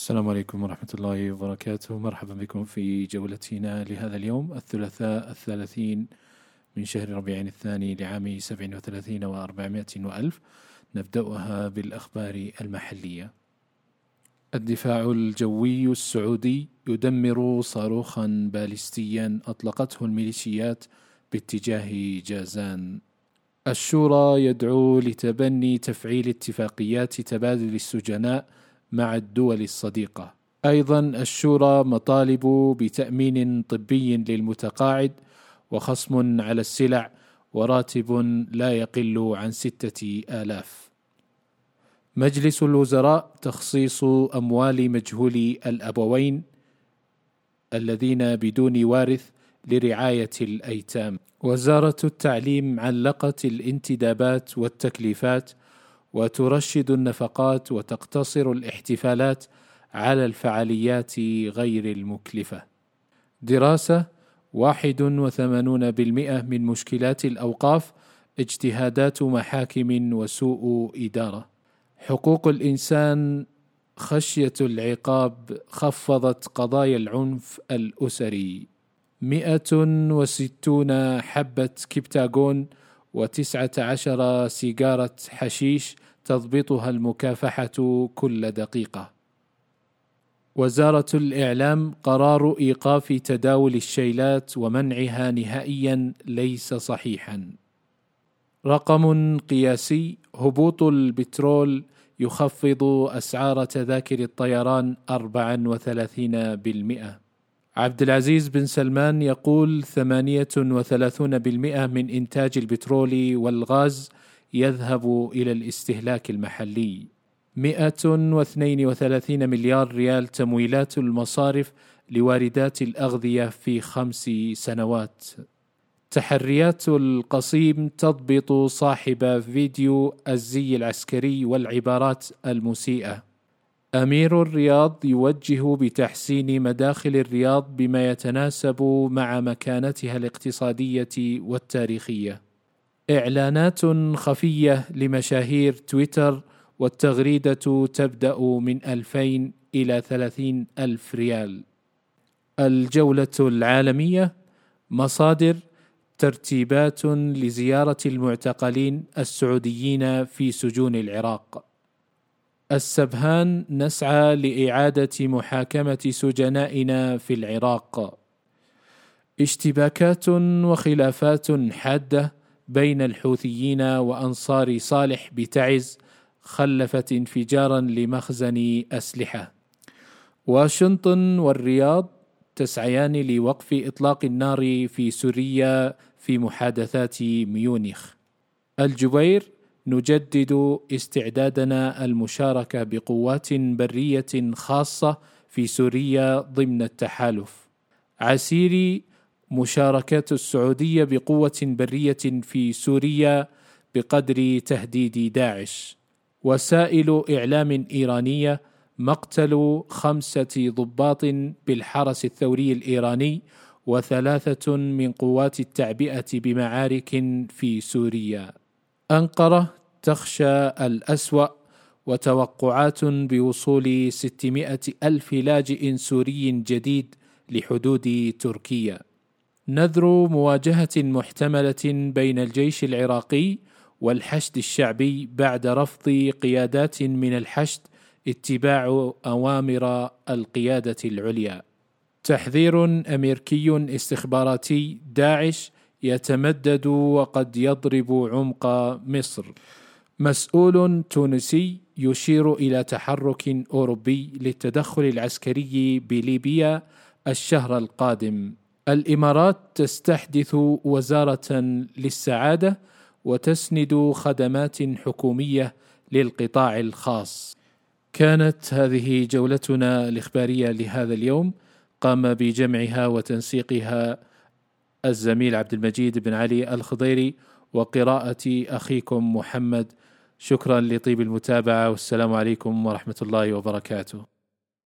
السلام عليكم ورحمة الله وبركاته. مرحبا بكم في جولتنا لهذا اليوم الثلاثاء 30 من شهر ربيع الثاني لعام 37 و400 وألف. نبدأها بالأخبار المحلية. الدفاع الجوي السعودي يدمر صاروخا باليستيا أطلقته الميليشيات باتجاه جازان. الشورى يدعو لتبني تفعيل اتفاقيات تبادل السجناء مع الدول الصديقة. أيضا الشورى مطالب بتأمين طبي للمتقاعد وخصم على السلع وراتب لا يقل عن 6,000. مجلس الوزراء تخصيص أموال مجهولي الأبوين الذين بدون وارث لرعاية الأيتام. وزارة التعليم علقت الانتدابات والتكليفات وترشد النفقات وتقتصر الاحتفالات على الفعاليات غير المكلفة. دراسة: 81% من مشكلات الأوقاف اجتهادات محاكم وسوء إدارة. حقوق الإنسان: خشية العقاب خفضت قضايا العنف الأسري. 160 حبة كبتاغون و19 سيجارة حشيش تضبطها المكافحة كل دقيقة. وزارة الإعلام: قرار إيقاف تداول الشيلات ومنعها نهائيا ليس صحيحا. رقم قياسي: هبوط البترول يخفض أسعار تذاكر الطيران 34%. عبد العزيز بن سلمان يقول 38% من إنتاج البترول والغاز يذهب إلى الاستهلاك المحلي. 132 مليار ريال تمويلات المصارف لواردات الأغذية في 5 سنوات. تحريات القصيم تضبط صاحب فيديو الزي العسكري والعبارات المسيئة. أمير الرياض يوجه بتحسين مداخل الرياض بما يتناسب مع مكانتها الاقتصادية والتاريخية. إعلانات خفية لمشاهير تويتر والتغريدة تبدأ من 2000 إلى 30,000 ريال. الجولة العالمية. مصادر: ترتيبات لزيارة المعتقلين السعوديين في سجون العراق. السبهان: نسعى لإعادة محاكمة سجنائنا في العراق. اشتباكات وخلافات حادة بين الحوثيين وأنصار صالح بتعز خلفت انفجارا لمخزن أسلحة. واشنطن والرياض تسعيان لوقف إطلاق النار في سوريا في محادثات ميونخ. الجبير: نجدد استعدادنا المشاركة بقوات برية خاصة في سوريا ضمن التحالف. عسيري: مشاركة السعودية بقوة برية في سوريا بقدر تهديد داعش. وسائل إعلام إيرانية: مقتل 5 ضباط بالحرس الثوري الإيراني و3 من قوات التعبئة بمعارك في سوريا. أنقرة: تخشى الأسوأ وتوقعات بوصول 600,000 لاجئ سوري جديد لحدود تركيا. نذر مواجهة محتملة بين الجيش العراقي والحشد الشعبي بعد رفض قيادات من الحشد اتباع أوامر القيادة العليا. تحذير أمريكي استخباراتي: داعش يتمدد وقد يضرب عمق مصر. مسؤول تونسي يشير إلى تحرك أوروبي للتدخل العسكري بليبيا الشهر القادم. الإمارات تستحدث وزارة للسعادة وتسند خدمات حكومية للقطاع الخاص. كانت هذه جولتنا الإخبارية لهذا اليوم، قام بجمعها وتنسيقها الزميل عبد المجيد بن علي الخضيري، وقراءة أخيكم محمد. شكرا لطيب المتابعة، والسلام عليكم ورحمة الله وبركاته.